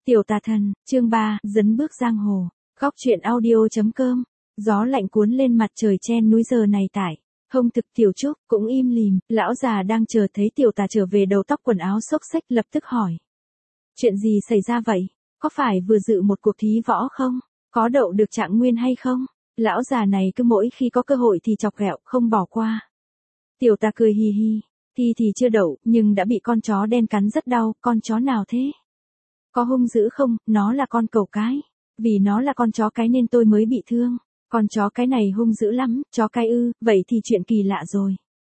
Tiểu tà thần, chương 3, dấn bước giang hồ. Góc truyện audio.com. Gió lạnh cuốn lên mặt trời chen núi giờ này tải. Hông thực Tiểu Trúc cũng im lìm, lão già đang chờ thấy tiểu tà trở về đầu tóc quần áo xốc xếch lập tức hỏi. Chuyện gì xảy ra vậy? Có phải vừa dự một cuộc thí võ không? Có đậu được trạng nguyên hay không? Lão già này cứ mỗi khi có cơ hội thì chọc ghẹo, không bỏ qua. Tiểu tà cười hì hì. Thì chưa đậu, nhưng đã bị con chó đen cắn rất đau, con chó nào thế? Có hung dữ không? Nó là con cẩu cái. Vì nó là con chó cái nên tôi mới bị thương. Con chó cái này hung dữ lắm, chó cái ư, vậy thì chuyện kỳ lạ rồi.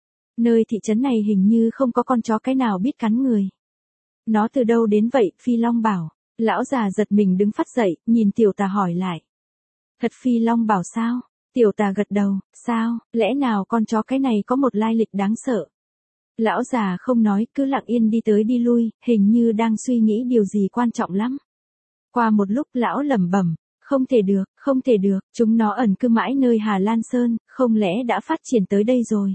Nơi thị trấn này hình như không có con chó cái nào biết cắn người. Nó từ đâu đến vậy? Phi Long bảo. Lão già giật mình đứng phắt dậy, nhìn tiểu tà hỏi lại. Thật Phi Long bảo sao? Tiểu tà gật đầu, sao, lẽ nào con chó cái này có một lai lịch đáng sợ? Lão già không nói, cứ lặng yên đi tới đi lui, hình như đang suy nghĩ điều gì quan trọng lắm. Qua một lúc lão lẩm bẩm, không thể được, chúng nó ẩn cư mãi nơi Hà Lan Sơn, không lẽ đã phát triển tới đây rồi?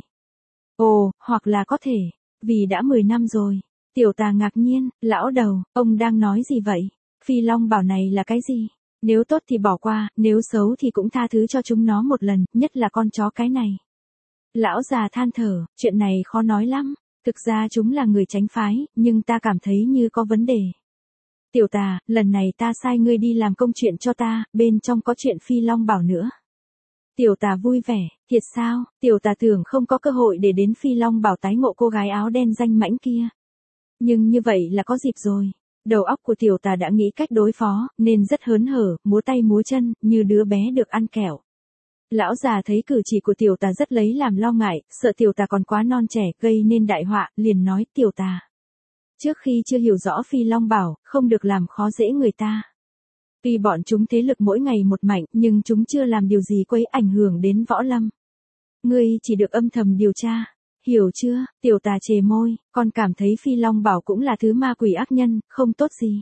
Ồ, hoặc là có thể, vì đã 10 năm rồi. Tiểu tà ngạc nhiên, lão đầu, ông đang nói gì vậy? Phi Long bảo này là cái gì? Nếu tốt thì bỏ qua, nếu xấu thì cũng tha thứ cho chúng nó một lần, nhất là con chó cái này. Lão già than thở, chuyện này khó nói lắm. Thực ra chúng là người tránh phái, nhưng ta cảm thấy như có vấn đề. Tiểu tà, lần này ta sai ngươi đi làm công chuyện cho ta, bên trong có chuyện Phi Long bảo nữa. Tiểu tà vui vẻ, thiệt sao? Tiểu tà tưởng không có cơ hội để đến Phi Long bảo tái ngộ cô gái áo đen danh mãnh kia. Nhưng như vậy là có dịp rồi. Đầu óc của tiểu tà đã nghĩ cách đối phó, nên rất hớn hở, múa tay múa chân, như đứa bé được ăn kẹo. Lão già thấy cử chỉ của tiểu tà rất lấy làm lo ngại, sợ tiểu tà còn quá non trẻ gây nên đại họa, liền nói tiểu tà. Trước khi chưa hiểu rõ Phi Long bảo, không được làm khó dễ người ta. Tuy bọn chúng thế lực mỗi ngày một mạnh, nhưng chúng chưa làm điều gì quấy ảnh hưởng đến võ lâm. Ngươi chỉ được âm thầm điều tra. Hiểu chưa? Tiểu tà chề môi, con cảm thấy Phi Long bảo cũng là thứ ma quỷ ác nhân, không tốt gì.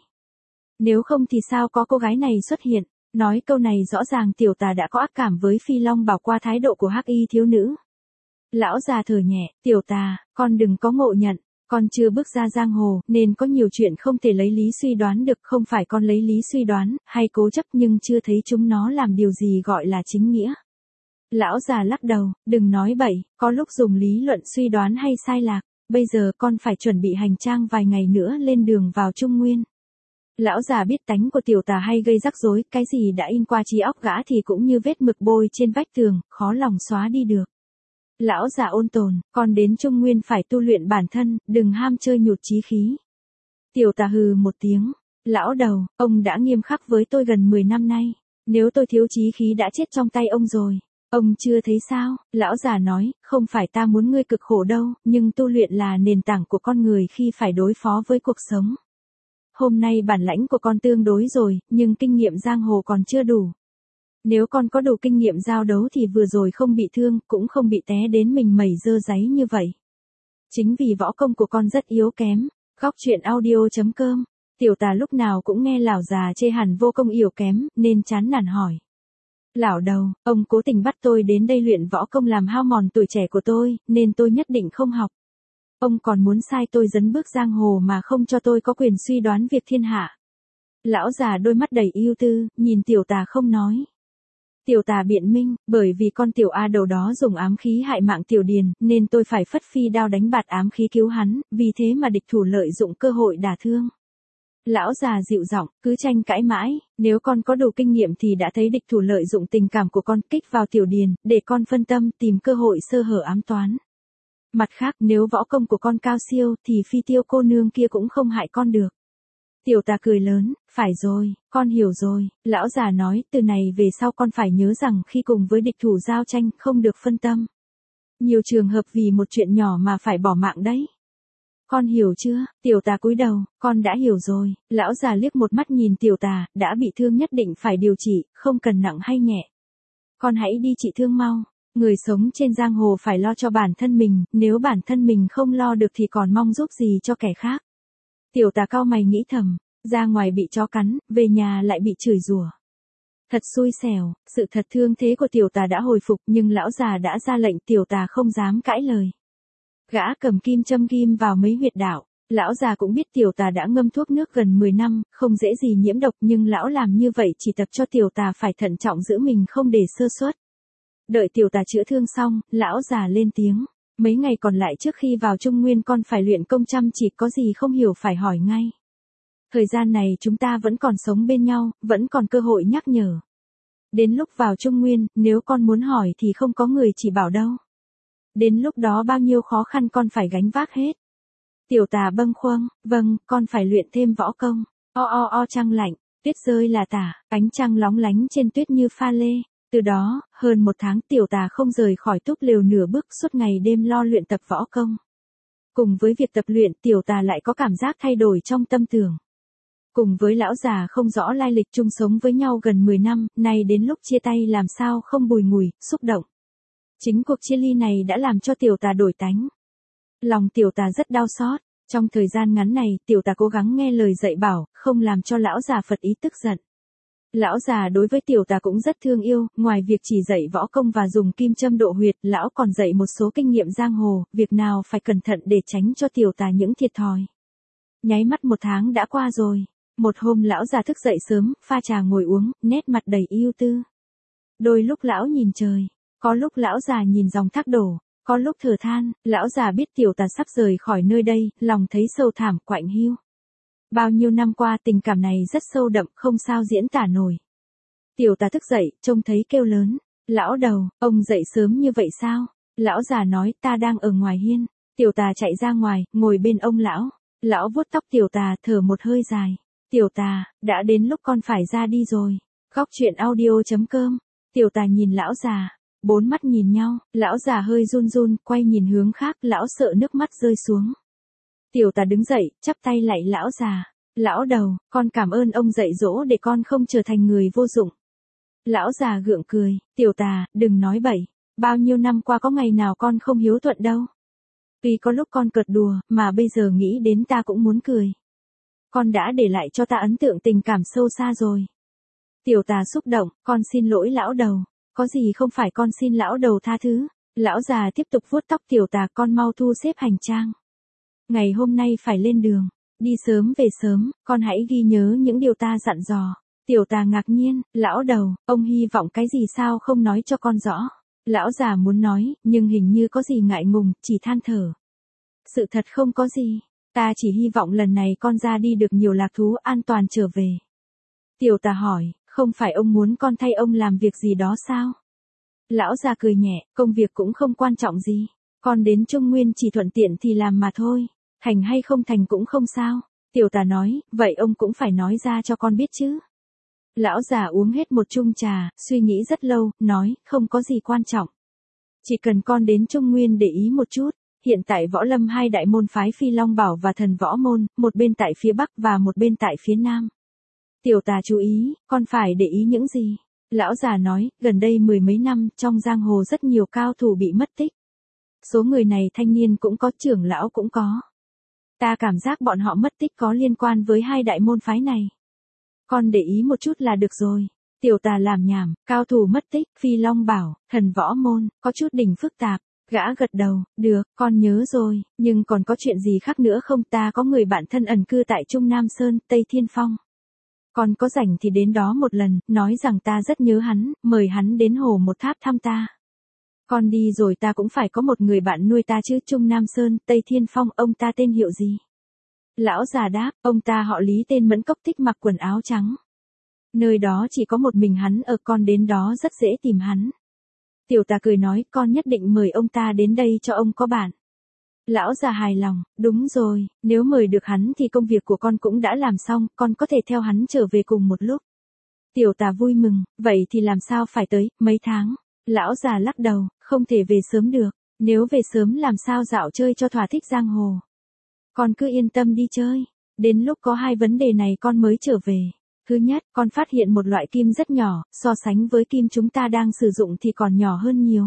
Nếu không thì sao có cô gái này xuất hiện? Nói câu này rõ ràng tiểu tà đã có ác cảm với Phi Long bảo qua thái độ của hắc y thiếu nữ. Lão già thở nhẹ, tiểu tà, con đừng có ngộ nhận, con chưa bước ra giang hồ, nên có nhiều chuyện không thể lấy lý suy đoán được, không phải con lấy lý suy đoán, hay cố chấp nhưng chưa thấy chúng nó làm điều gì gọi là chính nghĩa. Lão già lắc đầu, đừng nói bậy, có lúc dùng lý luận suy đoán hay sai lạc, bây giờ con phải chuẩn bị hành trang vài ngày nữa lên đường vào Trung Nguyên. Lão già biết tánh của tiểu tà hay gây rắc rối, cái gì đã in qua trí óc gã thì cũng như vết mực bôi trên vách tường, khó lòng xóa đi được. Lão già ôn tồn, con đến Trung Nguyên phải tu luyện bản thân, đừng ham chơi nhụt chí khí. Tiểu tà hừ một tiếng, lão đầu, ông đã nghiêm khắc với tôi gần 10 năm nay, nếu tôi thiếu chí khí đã chết trong tay ông rồi. Ông chưa thấy sao? Lão già nói, không phải ta muốn ngươi cực khổ đâu, nhưng tu luyện là nền tảng của con người khi phải đối phó với cuộc sống. Hôm nay bản lãnh của con tương đối rồi, nhưng kinh nghiệm giang hồ còn chưa đủ. Nếu con có đủ kinh nghiệm giao đấu thì vừa rồi không bị thương, cũng không bị té đến mình mẩy dơ dáy như vậy. Chính vì võ công của con rất yếu kém. Góc truyện audio.com. Tiểu tà lúc nào cũng nghe lão già chê hẳn vô công yếu kém, nên chán nản hỏi. Lão đầu, ông cố tình bắt tôi đến đây luyện võ công làm hao mòn tuổi trẻ của tôi, nên tôi nhất định không học. Ông còn muốn sai tôi dấn bước giang hồ mà không cho tôi có quyền suy đoán việc thiên hạ. Lão già đôi mắt đầy ưu tư, nhìn tiểu tà không nói. Tiểu tà biện minh, bởi vì con tiểu A đầu đó dùng ám khí hại mạng tiểu điền, nên tôi phải phất phi đao đánh bạt ám khí cứu hắn, vì thế mà địch thủ lợi dụng cơ hội đả thương. Lão già dịu giọng, cứ tranh cãi mãi, nếu con có đủ kinh nghiệm thì đã thấy địch thủ lợi dụng tình cảm của con kích vào tiểu điền, để con phân tâm tìm cơ hội sơ hở ám toán. Mặt khác, nếu võ công của con cao siêu thì Phi Tiêu cô nương kia cũng không hại con được. Tiểu tà cười lớn, phải rồi, con hiểu rồi. Lão già nói, từ này về sau con phải nhớ rằng khi cùng với địch thủ giao tranh không được phân tâm. Nhiều trường hợp vì một chuyện nhỏ mà phải bỏ mạng đấy. Con hiểu chưa? Tiểu tà cúi đầu, con đã hiểu rồi. Lão già liếc một mắt nhìn tiểu tà, đã bị thương nhất định phải điều trị, không cần nặng hay nhẹ. Con hãy đi trị thương mau. Người sống trên giang hồ phải lo cho bản thân mình, nếu bản thân mình không lo được thì còn mong giúp gì cho kẻ khác. Tiểu tà cau mày nghĩ thầm, ra ngoài bị chó cắn, về nhà lại bị chửi rủa. Thật xui xẻo, sự thật thương thế của tiểu tà đã hồi phục nhưng lão già đã ra lệnh tiểu tà không dám cãi lời. Gã cầm kim châm ghim vào mấy huyệt đạo, Lão già cũng biết tiểu tà đã ngâm thuốc nước gần 10 năm, không dễ gì nhiễm độc, nhưng lão làm như vậy chỉ tập cho tiểu tà phải thận trọng giữ mình không để sơ suất. Đợi tiểu tà chữa thương xong, lão già lên tiếng. Mấy ngày còn lại trước khi vào Trung Nguyên con phải luyện công chăm chỉ, có gì không hiểu phải hỏi ngay. Thời gian này chúng ta vẫn còn sống bên nhau, vẫn còn cơ hội nhắc nhở. Đến lúc vào Trung Nguyên, nếu con muốn hỏi thì không có người chỉ bảo đâu. Đến lúc đó bao nhiêu khó khăn con phải gánh vác hết. Tiểu tà bâng khuâng, vâng, con phải luyện thêm võ công. Trăng lạnh, tuyết rơi là tả, ánh trăng lóng lánh trên tuyết như pha lê. Từ đó, hơn 1 tháng tiểu tà không rời khỏi túp lều nửa bước, suốt ngày đêm lo luyện tập võ công. Cùng với việc tập luyện, tiểu tà lại có cảm giác thay đổi trong tâm tưởng. Cùng với lão già không rõ lai lịch chung sống với nhau gần 10 năm, nay đến lúc chia tay làm sao không bùi ngùi, xúc động. Chính cuộc chia ly này đã làm cho tiểu tà đổi tánh. Lòng tiểu tà rất đau xót. Trong thời gian ngắn này, tiểu tà cố gắng nghe lời dạy bảo, không làm cho lão già phật ý tức giận. Lão già đối với tiểu tà cũng rất thương yêu, ngoài việc chỉ dạy võ công và dùng kim châm độ huyệt, lão còn dạy một số kinh nghiệm giang hồ, việc nào phải cẩn thận để tránh cho tiểu tà những thiệt thòi. Nháy mắt 1 tháng đã qua rồi. Một hôm lão già thức dậy sớm, pha trà ngồi uống, nét mặt đầy ưu tư. Đôi lúc lão nhìn trời, có lúc lão già nhìn dòng thác đổ, có lúc thở than, lão già biết tiểu tà sắp rời khỏi nơi đây, lòng thấy sâu thảm quạnh hiu. Bao nhiêu năm qua tình cảm này rất sâu đậm, không sao diễn tả nổi. Tiểu tà thức dậy, trông thấy kêu lớn. Lão đầu, ông dậy sớm như vậy sao? Lão già nói, ta đang ở ngoài hiên. Tiểu tà chạy ra ngoài, ngồi bên ông lão. Lão vuốt tóc tiểu tà, thở một hơi dài. Tiểu tà, đã đến lúc con phải ra đi rồi. Góc truyện audio.com. Tiểu tà nhìn lão già. 4 mắt nhìn nhau, lão già hơi run run, quay nhìn hướng khác, lão sợ nước mắt rơi xuống. Tiểu tà đứng dậy, chắp tay lạy lão già. Lão đầu, con cảm ơn ông dạy dỗ để con không trở thành người vô dụng. Lão già gượng cười, tiểu tà, đừng nói bậy. Bao nhiêu năm qua có ngày nào con không hiếu thuận đâu. Tuy có lúc con cợt đùa, mà bây giờ nghĩ đến ta cũng muốn cười. Con đã để lại cho ta ấn tượng tình cảm sâu xa rồi. Tiểu tà xúc động, con xin lỗi lão đầu. Có gì không phải con xin lão đầu tha thứ. Lão già tiếp tục vuốt tóc tiểu tà, con mau thu xếp hành trang. Ngày hôm nay phải lên đường. Đi sớm về sớm, con hãy ghi nhớ những điều ta dặn dò. Tiểu tà ngạc nhiên, lão đầu, ông hy vọng cái gì sao không nói cho con rõ. Lão già muốn nói, nhưng hình như có gì ngại ngùng, chỉ than thở. Sự thật không có gì, ta chỉ hy vọng lần này con ra đi được nhiều lạc thú an toàn trở về. Tiểu tà hỏi, không phải ông muốn con thay ông làm việc gì đó sao? Lão già cười nhẹ, công việc cũng không quan trọng gì. Con đến Trung Nguyên chỉ thuận tiện thì làm mà thôi. Thành hay không thành cũng không sao. Tiểu tà nói, vậy ông cũng phải nói ra cho con biết chứ. Lão già uống hết một chung trà, suy nghĩ rất lâu, nói, không có gì quan trọng. Chỉ cần con đến Trung Nguyên để ý một chút. Hiện tại võ lâm 2 đại môn phái Phi Long Bảo và Thần Võ Môn, một bên tại phía Bắc và một bên tại phía Nam. Tiểu tà chú ý, con phải để ý những gì? Lão già nói, gần đây 10 mấy năm, trong giang hồ rất nhiều cao thủ bị mất tích. Số người này thanh niên cũng có, trưởng lão cũng có. Ta cảm giác bọn họ mất tích có liên quan với 2 đại môn phái này. Con để ý một chút là được rồi. Tiểu tà làm nhảm, cao thủ mất tích, Phi Long Bảo, Thần Võ Môn, có chút đỉnh phức tạp. Gã gật đầu, được, con nhớ rồi, nhưng còn có chuyện gì khác nữa không? Ta có người bạn thân ẩn cư tại Trung Nam Sơn, Tây Thiên Phong. Con có rảnh thì đến đó một lần, nói rằng ta rất nhớ hắn, mời hắn đến Hồ Một Tháp thăm ta. Con đi rồi ta cũng phải có một người bạn nuôi ta chứ. Trung Nam Sơn, Tây Thiên Phong, ông ta tên hiệu gì? Lão già đáp, ông ta họ Lý, tên Mẫn Cốc, thích mặc quần áo trắng. Nơi đó chỉ có một mình hắn ở, con đến đó rất dễ tìm hắn. Tiểu tà cười nói, con nhất định mời ông ta đến đây cho ông có bạn. Lão già hài lòng, đúng rồi, nếu mời được hắn thì công việc của con cũng đã làm xong, con có thể theo hắn trở về cùng một lúc. Tiểu tà vui mừng, vậy thì làm sao phải tới, mấy tháng? Lão già lắc đầu, không thể về sớm được, nếu về sớm làm sao dạo chơi cho thỏa thích giang hồ. Con cứ yên tâm đi chơi, đến lúc có 2 vấn đề này con mới trở về. Thứ nhất, con phát hiện một loại kim rất nhỏ, so sánh với kim chúng ta đang sử dụng thì còn nhỏ hơn nhiều.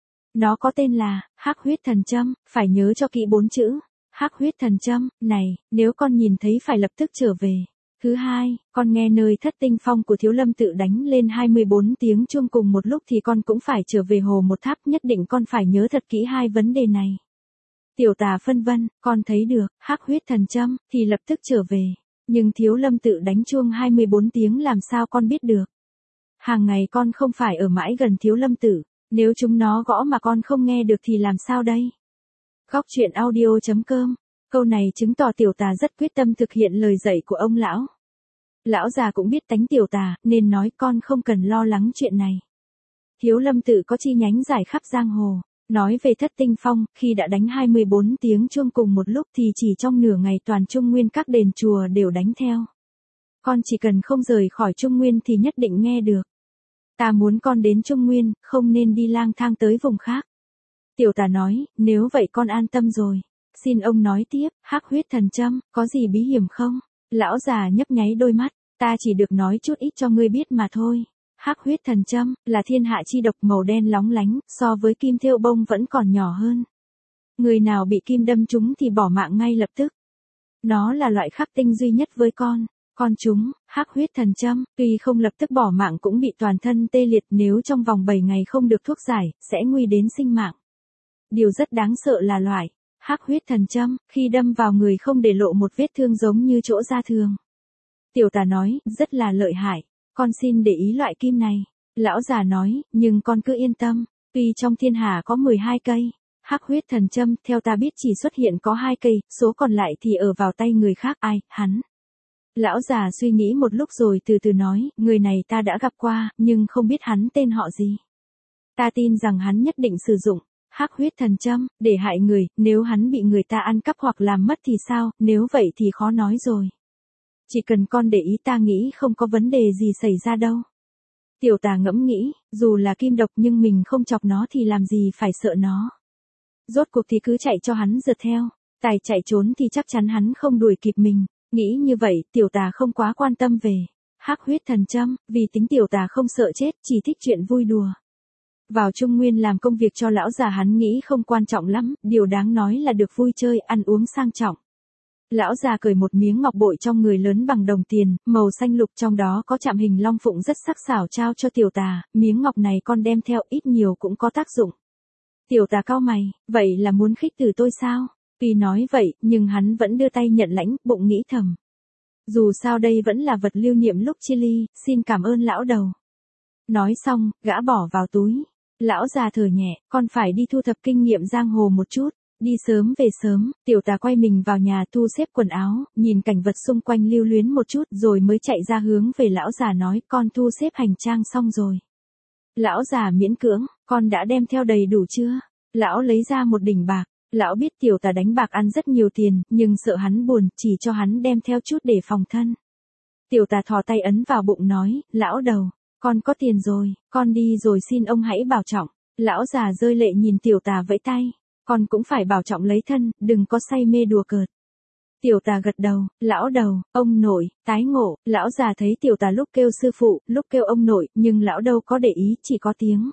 Nó có tên là Hắc Huyết Thần Châm, phải nhớ cho kỹ 4 chữ. Hắc Huyết Thần Châm, này, nếu con nhìn thấy phải lập tức trở về. Thứ hai, con nghe nơi Thất Tinh Phong của Thiếu Lâm tự đánh lên 24 tiếng chuông cùng một lúc thì con cũng phải trở về Hồ Một Tháp, nhất định con phải nhớ thật kỹ 2 vấn đề này. Tiểu tà phân vân, con thấy được, hắc huyết thần châm, thì lập tức trở về. Nhưng Thiếu Lâm tự đánh chuông 24 tiếng làm sao con biết được. Hàng ngày con không phải ở mãi gần Thiếu Lâm tự, nếu chúng nó gõ mà con không nghe được thì làm sao đây? Góc truyện audio.com. Câu này chứng tỏ tiểu tà rất quyết tâm thực hiện lời dạy của ông lão. Lão già cũng biết tánh tiểu tà, nên nói con không cần lo lắng chuyện này. Thiếu Lâm tự có chi nhánh rải khắp giang hồ. Nói về Thất Tinh Phong, khi đã đánh 24 tiếng chuông cùng một lúc thì chỉ trong nửa ngày toàn Trung Nguyên các đền chùa đều đánh theo. Con chỉ cần không rời khỏi Trung Nguyên thì nhất định nghe được. Ta muốn con đến Trung Nguyên, không nên đi lang thang tới vùng khác. Tiểu tà nói, nếu vậy con an tâm rồi. Xin ông nói tiếp, hắc huyết thần châm, có gì bí hiểm không? Lão già nhấp nháy đôi mắt, ta chỉ được nói chút ít cho ngươi biết mà thôi. Hắc huyết thần châm, là thiên hạ chi độc màu đen lóng lánh, so với kim thêu bông vẫn còn nhỏ hơn. Người nào bị kim đâm trúng thì bỏ mạng ngay lập tức. Nó là loại khắc tinh duy nhất với con chúng, hắc huyết thần châm, tuy không lập tức bỏ mạng cũng bị toàn thân tê liệt nếu trong vòng 7 ngày không được thuốc giải, sẽ nguy đến sinh mạng. Điều rất đáng sợ là loại hắc huyết thần châm, khi đâm vào người không để lộ một vết thương giống như chỗ da thường. Tiểu tà nói, rất là lợi hại, con xin để ý loại kim này. Lão già nói, nhưng con cứ yên tâm, tuy trong thiên hà có 12 cây, hắc huyết thần châm theo ta biết chỉ xuất hiện có 2 cây, số còn lại thì ở vào tay người khác. Ai, hắn. Lão già suy nghĩ một lúc rồi từ từ nói, người này ta đã gặp qua, nhưng không biết hắn tên họ gì. Ta tin rằng hắn nhất định sử dụng hắc huyết thần châm để hại người, nếu hắn bị người ta ăn cắp hoặc làm mất thì sao, nếu vậy thì khó nói rồi. Chỉ cần con để ý ta nghĩ không có vấn đề gì xảy ra đâu. Tiểu tà ngẫm nghĩ, dù là kim độc nhưng mình không chọc nó thì làm gì phải sợ nó. Rốt cuộc thì cứ chạy cho hắn rượt theo, tài chạy trốn thì chắc chắn hắn không đuổi kịp mình. Nghĩ như vậy, tiểu tà không quá quan tâm về hắc huyết thần châm, vì tính tiểu tà không sợ chết, chỉ thích chuyện vui đùa. Vào Trung Nguyên làm công việc cho lão già hắn nghĩ không quan trọng lắm, điều đáng nói là được vui chơi, ăn uống sang trọng. Lão già cởi một miếng ngọc bội trong người lớn bằng đồng tiền, màu xanh lục, trong đó có chạm hình long phụng rất sắc sảo trao cho tiểu tà, miếng ngọc này con đem theo ít nhiều cũng có tác dụng. Tiểu tà cau mày, vậy là muốn khích từ tôi sao? Tuy nói vậy, nhưng hắn vẫn đưa tay nhận lãnh, bụng nghĩ thầm. Dù sao đây vẫn là vật lưu niệm lúc chia ly, xin cảm ơn lão đầu. Nói xong, gã bỏ vào túi. Lão già thở nhẹ, con phải đi thu thập kinh nghiệm giang hồ một chút. Đi sớm về sớm, tiểu tà quay mình vào nhà thu xếp quần áo, nhìn cảnh vật xung quanh lưu luyến một chút rồi mới chạy ra hướng về lão già nói, con thu xếp hành trang xong rồi. Lão già miễn cưỡng, con đã đem theo đầy đủ chưa? Lão lấy ra một đỉnh bạc. Lão biết tiểu tà đánh bạc ăn rất nhiều tiền, nhưng sợ hắn buồn, chỉ cho hắn đem theo chút để phòng thân. Tiểu tà thò tay ấn vào bụng nói, lão đầu, con có tiền rồi, con đi rồi xin ông hãy bảo trọng. Lão già rơi lệ nhìn tiểu tà vẫy tay, con cũng phải bảo trọng lấy thân, đừng có say mê đùa cợt. Tiểu tà gật đầu, lão đầu, ông nội, tái ngộ. Lão già thấy tiểu tà lúc kêu sư phụ, lúc kêu ông nội, nhưng lão đâu có để ý, chỉ có tiếng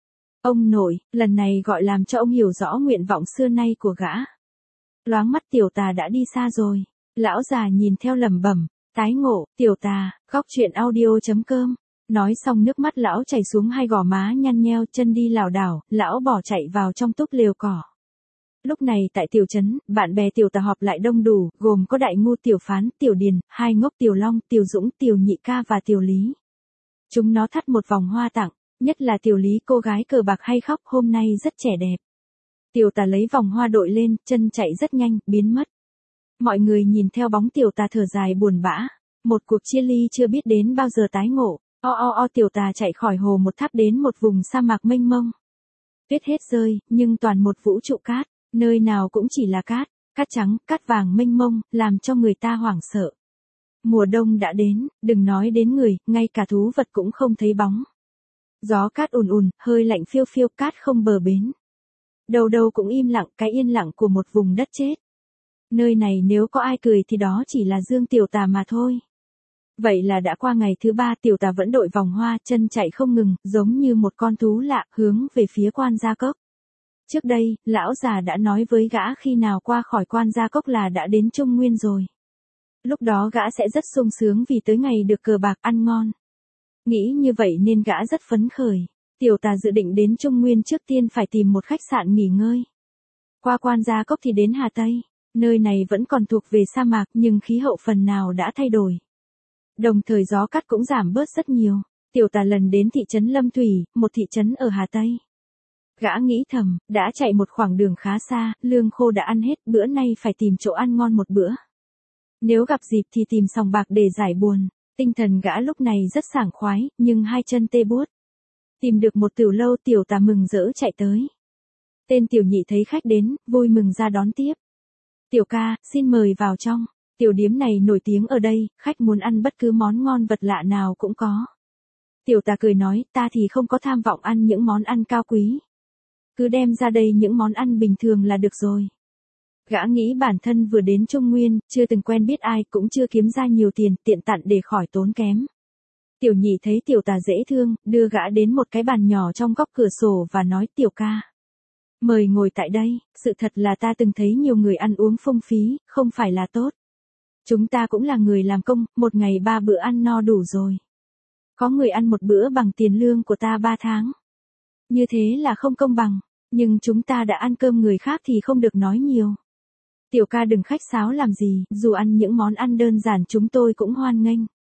ông nội, lần này gọi làm cho ông hiểu rõ nguyện vọng xưa nay của gã. Loáng mắt tiểu tà đã đi xa rồi. Lão già nhìn theo lẩm bẩm, tái ngộ, tiểu tà, góc truyện audio.com. Nói xong nước mắt lão chảy xuống hai gò má nhăn nheo, chân đi lảo đảo, lão bỏ chạy vào trong túp lều cỏ. Lúc này tại tiểu trấn, bạn bè tiểu tà họp lại đông đủ, gồm có đại ngu tiểu phán, tiểu điền, hai ngốc tiểu long, tiểu dũng, tiểu nhị ca và tiểu lý. Chúng nó thắt một vòng hoa tặng. Nhất là tiểu lý, cô gái cờ bạc hay khóc, hôm nay rất trẻ đẹp. Tiểu tà lấy vòng hoa đội lên, chân chạy rất nhanh, biến mất. Mọi người nhìn theo bóng tiểu tà thở dài buồn bã. Một cuộc chia ly chưa biết đến bao giờ tái ngộ. Tiểu tà chạy khỏi hồ một tháp đến một vùng sa mạc mênh mông. Tuyết hết rơi, nhưng toàn một vũ trụ cát, nơi nào cũng chỉ là cát, cát trắng, cát vàng mênh mông, làm cho người ta hoảng sợ. Mùa đông đã đến, đừng nói đến người, ngay cả thú vật cũng không thấy bóng. Gió cát ùn ùn, hơi lạnh phiêu phiêu, cát không bờ bến. Đầu đầu cũng im lặng, cái yên lặng của một vùng đất chết. Nơi này nếu có ai cười thì đó chỉ là Dương tiểu tà mà thôi. Vậy là đã qua ngày thứ 3, tiểu tà vẫn đội vòng hoa, chân chạy không ngừng, giống như một con thú lạ, hướng về phía Quan Gia Cốc. Trước đây, lão già đã nói với gã khi nào qua khỏi Quan Gia Cốc là đã đến Trung Nguyên rồi. Lúc đó gã sẽ rất sung sướng vì tới ngày được cờ bạc ăn ngon. Nghĩ như vậy nên gã rất phấn khởi. Tiểu tà dự định đến Trung Nguyên trước tiên phải tìm một khách sạn nghỉ ngơi. qua Quan Gia Cốc thì đến Hà Tây. Nơi này vẫn còn thuộc về sa mạc nhưng khí hậu phần nào đã thay đổi. Đồng thời gió cát cũng giảm bớt rất nhiều. Tiểu tà lần đến thị trấn Lâm Thủy, một thị trấn ở Hà Tây. Gã nghĩ thầm, đã chạy một khoảng đường khá xa, lương khô đã ăn hết, bữa nay phải tìm chỗ ăn ngon một bữa. Nếu gặp dịp thì tìm sòng bạc để giải buồn. Tinh thần gã lúc này rất sảng khoái, nhưng hai chân tê buốt. Tìm được một tiểu lâu, tiểu tà mừng rỡ chạy tới. Tên tiểu nhị thấy khách đến, vui mừng ra đón tiếp. Tiểu ca, xin mời vào trong. Tiểu điếm này nổi tiếng ở đây, khách muốn ăn bất cứ món ngon vật lạ nào cũng có. Tiểu tà cười nói, ta thì không có tham vọng ăn những món ăn cao quý. Cứ đem ra đây những món ăn bình thường là được rồi. Gã nghĩ bản thân vừa đến Trung Nguyên, chưa từng quen biết ai, cũng chưa kiếm ra nhiều tiền, tiện tặn để khỏi tốn kém. Tiểu nhị thấy tiểu tà dễ thương, đưa gã đến một cái bàn nhỏ trong góc cửa sổ và nói, tiểu ca, mời ngồi tại đây, sự thật là ta từng thấy nhiều người ăn uống phung phí, không phải là tốt. Chúng ta cũng là người làm công, một ngày 3 bữa ăn no đủ rồi. Có người ăn một bữa bằng tiền lương của ta 3 tháng. Như thế là không công bằng, nhưng chúng ta đã ăn cơm người khác thì không được nói nhiều. Tiểu ca đừng khách sáo làm gì, dù ăn những món ăn đơn giản chúng tôi cũng hoan nghênh.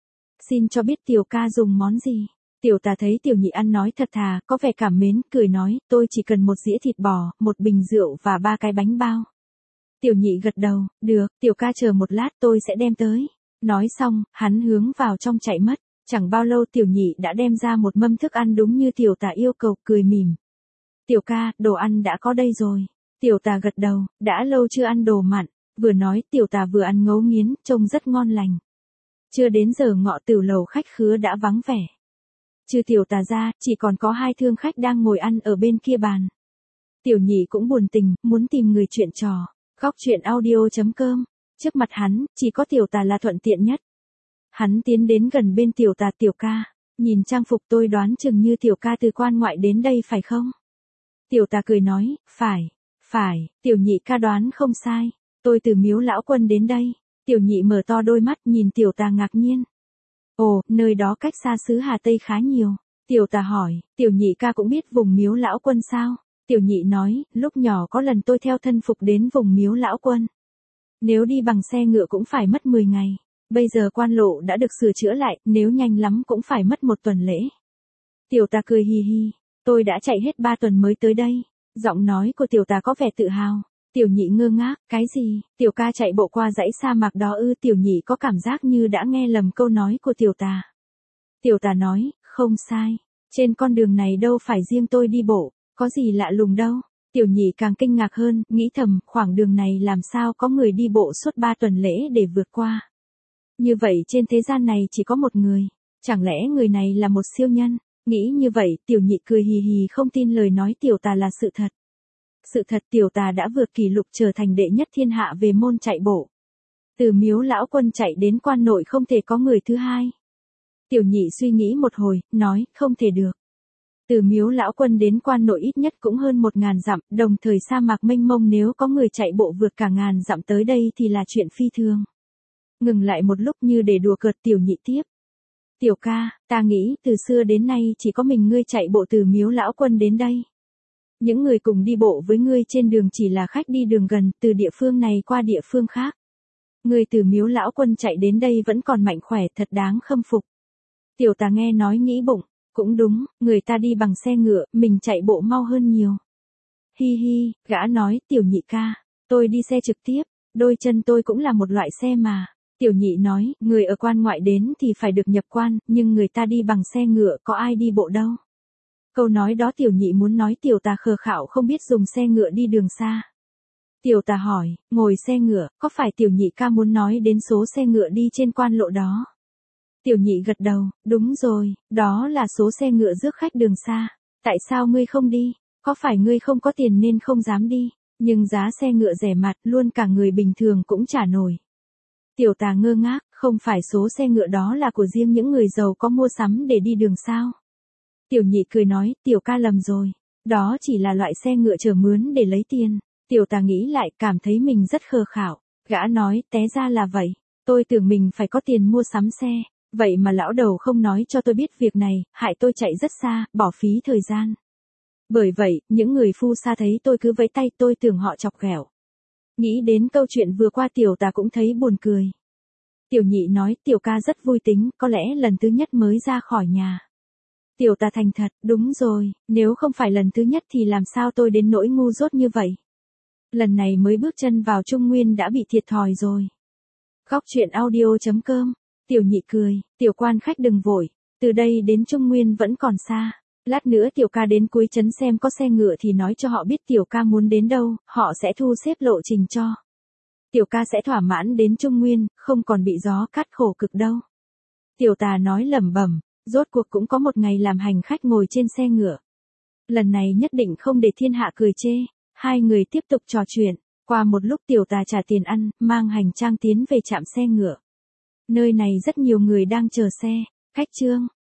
Xin cho biết tiểu ca dùng món gì. Tiểu tà thấy tiểu nhị ăn nói thật thà, có vẻ cảm mến, cười nói, tôi chỉ cần một dĩa thịt bò, một bình rượu và 3 cái bánh bao. Tiểu nhị gật đầu, được, tiểu ca chờ một lát tôi sẽ đem tới. Nói xong, hắn hướng vào trong chạy mất. Chẳng bao lâu tiểu nhị đã đem ra một mâm thức ăn đúng như tiểu tà yêu cầu, cười mỉm. Tiểu ca, đồ ăn đã có đây rồi. Tiểu tà gật đầu, đã lâu chưa ăn đồ mặn. Vừa nói tiểu tà vừa ăn ngấu nghiến, trông rất ngon lành. Chưa đến giờ ngọ tiểu lầu khách khứa đã vắng vẻ. Trừ tiểu tà ra, chỉ còn có 2 thương khách đang ngồi ăn ở bên kia bàn. Tiểu nhị cũng buồn tình, muốn tìm người chuyện trò. Góc chuyện audio.com. Trước mặt hắn, chỉ có tiểu tà là thuận tiện nhất. Hắn tiến đến gần bên tiểu tà, tiểu ca. Nhìn trang phục tôi đoán chừng như tiểu ca từ quan ngoại đến đây phải không? Tiểu tà cười nói, phải, tiểu nhị ca đoán không sai. Tôi từ Miếu Lão Quân đến đây. Tiểu nhị mở to đôi mắt nhìn tiểu tà ngạc nhiên. Ồ, nơi đó cách xa xứ Hà Tây khá nhiều. Tiểu tà hỏi, tiểu nhị ca cũng biết vùng Miếu Lão Quân sao? Tiểu nhị nói, lúc nhỏ có lần tôi theo thân phục đến vùng Miếu Lão Quân. Nếu đi bằng xe ngựa cũng phải mất 10 ngày. Bây giờ quan lộ đã được sửa chữa lại, nếu nhanh lắm cũng phải mất 1 tuần lễ. Tiểu tà cười hì hì, tôi đã chạy hết 3 tuần mới tới đây. Giọng nói của tiểu tà có vẻ tự hào. Tiểu nhị ngơ ngác, cái gì? Tiểu ca chạy bộ qua dãy sa mạc đó ư? Tiểu nhị có cảm giác như đã nghe lầm câu nói của tiểu tà. Tiểu tà nói, không sai. Trên con đường này đâu phải riêng tôi đi bộ, có gì lạ lùng đâu. Tiểu nhị càng kinh ngạc hơn, nghĩ thầm, khoảng đường này làm sao có người đi bộ suốt 3 tuần lễ để vượt qua. Như vậy trên thế gian này chỉ có một người. Chẳng lẽ người này là một siêu nhân? Nghĩ như vậy, tiểu nhị cười hì hì không tin lời nói tiểu tà là sự thật. Sự thật tiểu tà đã vượt kỷ lục trở thành đệ nhất thiên hạ về môn chạy bộ. Từ Miếu Lão Quân chạy đến quan nội không thể có người thứ hai. Tiểu nhị suy nghĩ một hồi, nói, không thể được. Từ Miếu Lão Quân đến quan nội ít nhất cũng hơn 1000 dặm, đồng thời sa mạc mênh mông, nếu có người chạy bộ vượt cả ngàn dặm tới đây thì là chuyện phi thường. Ngừng lại một lúc như để đùa cợt, tiểu nhị tiếp. Tiểu ca, ta nghĩ từ xưa đến nay chỉ có mình ngươi chạy bộ từ Miếu Lão Quân đến đây. Những người cùng đi bộ với ngươi trên đường chỉ là khách đi đường gần, từ địa phương này qua địa phương khác. Ngươi từ Miếu Lão Quân chạy đến đây vẫn còn mạnh khỏe, thật đáng khâm phục. Tiểu tà nghe nói nghĩ bụng, cũng đúng, người ta đi bằng xe ngựa, mình chạy bộ mau hơn nhiều. Hi hi, gã nói, tiểu nhị ca, tôi đi xe trực tiếp, đôi chân tôi cũng là một loại xe mà. Tiểu nhị nói, người ở quan ngoại đến thì phải được nhập quan, nhưng người ta đi bằng xe ngựa, có ai đi bộ đâu. Câu nói đó tiểu nhị muốn nói tiểu tà khờ khạo không biết dùng xe ngựa đi đường xa. Tiểu tà hỏi, ngồi xe ngựa, có phải tiểu nhị ca muốn nói đến số xe ngựa đi trên quan lộ đó? Tiểu nhị gật đầu, đúng rồi, đó là số xe ngựa rước khách đường xa. Tại sao ngươi không đi? Có phải ngươi không có tiền nên không dám đi? Nhưng giá xe ngựa rẻ mạt, luôn cả người bình thường cũng trả nổi. Tiểu tà ngơ ngác, không phải số xe ngựa đó là của riêng những người giàu có mua sắm để đi đường sao? Tiểu nhị cười nói, tiểu ca lầm rồi. Đó chỉ là loại xe ngựa chở mướn để lấy tiền. Tiểu tà nghĩ lại, cảm thấy mình rất khờ khạo. Gã nói, té ra là vậy. Tôi tưởng mình phải có tiền mua sắm xe. Vậy mà lão đầu không nói cho tôi biết việc này, hại tôi chạy rất xa, bỏ phí thời gian. Bởi vậy, những người phu xa thấy tôi cứ vẫy tay tôi tưởng họ chọc ghẹo. Nghĩ đến câu chuyện vừa qua tiểu tà cũng thấy buồn cười. Tiểu nhị nói tiểu ca rất vui tính, có lẽ lần thứ nhất mới ra khỏi nhà. Tiểu tà thành thật, đúng rồi, nếu không phải lần thứ nhất thì làm sao tôi đến nỗi ngu dốt như vậy. Lần này mới bước chân vào Trung Nguyên đã bị thiệt thòi rồi. Góc truyện audio.com, tiểu nhị cười, tiểu quan khách đừng vội, từ đây đến Trung Nguyên vẫn còn xa. Lát nữa tiểu ca đến cuối trấn xem có xe ngựa thì nói cho họ biết tiểu ca muốn đến đâu, họ sẽ thu xếp lộ trình cho. Tiểu ca sẽ thỏa mãn đến Trung Nguyên, không còn bị gió cát khổ cực đâu. Tiểu tà nói lẩm bẩm, rốt cuộc cũng có một ngày làm hành khách ngồi trên xe ngựa. Lần này nhất định không để thiên hạ cười chê. Hai người tiếp tục trò chuyện, qua một lúc tiểu tà trả tiền ăn, mang hành trang tiến về trạm xe ngựa. Nơi này rất nhiều người đang chờ xe, khách trương.